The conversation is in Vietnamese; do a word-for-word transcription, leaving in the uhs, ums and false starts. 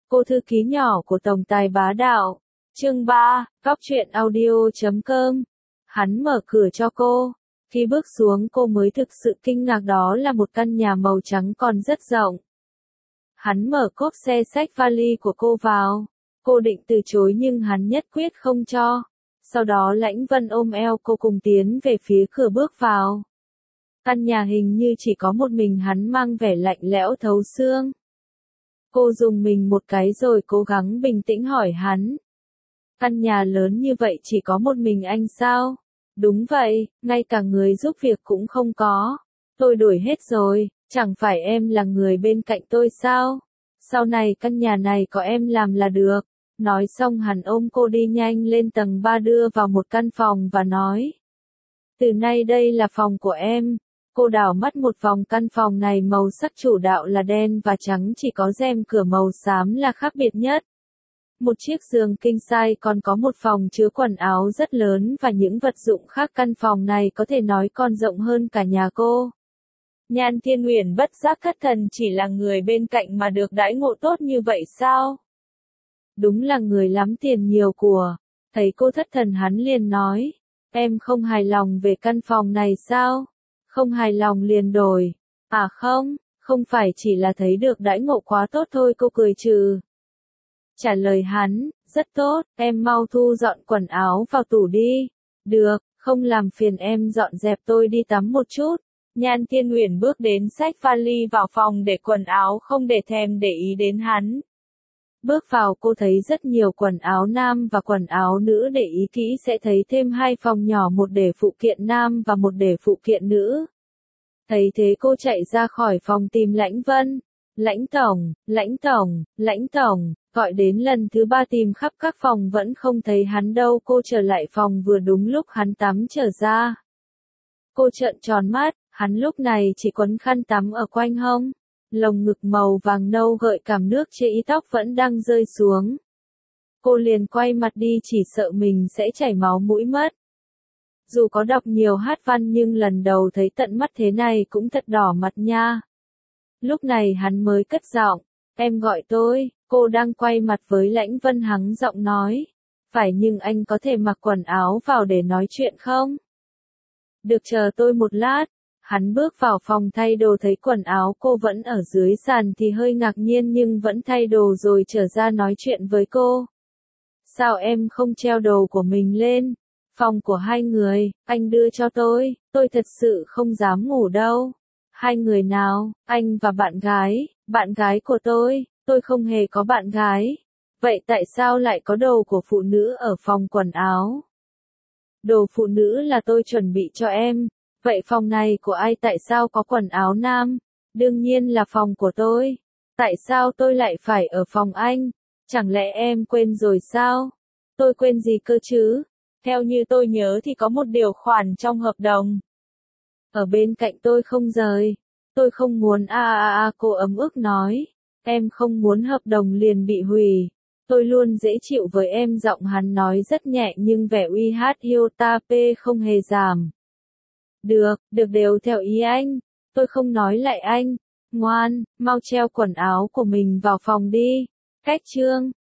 Cô thư ký nhỏ của tổng tài bá đạo. Chương ba, góc truyện audio chấm com. Hắn mở cửa cho cô. Khi bước xuống cô mới thực sự kinh ngạc, đó là một căn nhà màu trắng còn rất rộng. Hắn mở cốp xe xách vali của cô vào. Cô định từ chối nhưng hắn nhất quyết không cho. Sau đó Lãnh Vân ôm eo cô cùng tiến về phía cửa bước vào. Căn nhà hình như chỉ có một mình hắn, mang vẻ lạnh lẽo thấu xương. Cô dùng mình một cái rồi cố gắng bình tĩnh hỏi hắn. Căn nhà lớn như vậy chỉ có một mình anh sao? Đúng vậy, ngay cả người giúp việc cũng không có. Tôi đuổi hết rồi, chẳng phải em là người bên cạnh tôi sao? Sau này căn nhà này có em làm là được. Nói xong hắn ôm cô đi nhanh lên tầng ba đưa vào một căn phòng và nói. Từ nay đây là phòng của em. Cô đảo mắt một vòng, căn phòng này màu sắc chủ đạo là đen và trắng, chỉ có rèm cửa màu xám là khác biệt nhất. Một chiếc giường king size, còn có một phòng chứa quần áo rất lớn và những vật dụng khác. Căn phòng này có thể nói còn rộng hơn cả nhà cô. Nhan Thiên Uyển bất giác thất thần, chỉ là người bên cạnh mà được đãi ngộ tốt như vậy sao? Đúng là người lắm tiền nhiều của. Thấy cô thất thần hắn liền nói. Em không hài lòng về căn phòng này sao? Không hài lòng liền đổi. À không, không phải chỉ là thấy được đãi ngộ quá tốt thôi, cô cười trừ. Trả lời hắn, rất tốt, em mau thu dọn quần áo vào tủ đi. Được, không làm phiền em dọn dẹp, tôi đi tắm một chút. Nhan Thiên Uyển bước đến xách vali vào phòng để quần áo, không để thèm để ý đến hắn. Bước vào cô thấy rất nhiều quần áo nam và quần áo nữ, để ý kỹ sẽ thấy thêm hai phòng nhỏ, một để phụ kiện nam và một để phụ kiện nữ. Thấy thế cô chạy ra khỏi phòng tìm Lãnh Vân. Lãnh tổng, lãnh tổng, lãnh tổng, gọi đến lần thứ ba tìm khắp các phòng vẫn không thấy hắn đâu. Cô trở lại phòng vừa đúng lúc hắn tắm trở ra. Cô trợn tròn mắt, hắn lúc này chỉ quấn khăn tắm ở quanh hông. Lồng ngực màu vàng nâu gợi cảm, nước chảy, tóc vẫn đang rơi xuống. Cô liền quay mặt đi, chỉ sợ mình sẽ chảy máu mũi mất. Dù có đọc nhiều hát văn nhưng lần đầu thấy tận mắt thế này cũng thật đỏ mặt nha. Lúc này hắn mới cất giọng, em gọi tôi. Cô đang quay mặt với Lãnh Vân, hắng giọng nói. Phải, nhưng anh có thể mặc quần áo vào để nói chuyện không? Được, chờ tôi một lát. Hắn bước vào phòng thay đồ, thấy quần áo cô vẫn ở dưới sàn thì hơi ngạc nhiên nhưng vẫn thay đồ rồi trở ra nói chuyện với cô. Sao em không treo đồ của mình lên? Phòng của hai người, anh đưa cho tôi, tôi thật sự không dám ngủ đâu. Hai người nào? Anh và bạn gái, bạn gái của tôi, tôi không hề có bạn gái. Vậy tại sao lại có đồ của phụ nữ ở phòng quần áo? Đồ phụ nữ là tôi chuẩn bị cho em. Vậy phòng này của ai, tại sao có quần áo nam? Đương nhiên là phòng của tôi. Tại sao tôi lại phải ở phòng anh? Chẳng lẽ em quên rồi sao? Tôi quên gì cơ chứ? Theo như tôi nhớ thì có một điều khoản trong hợp đồng. Ở bên cạnh tôi không rời. Tôi không muốn a a a cô ấm ức nói. Em không muốn hợp đồng liền bị hủy. Tôi luôn dễ chịu với em, giọng hắn nói rất nhẹ nhưng vẻ uy hát hiêu ta pê không hề giảm. Được, được, đều theo ý anh. Tôi không nói lại anh. Ngoan, mau treo quần áo của mình vào phòng đi. Cách chương.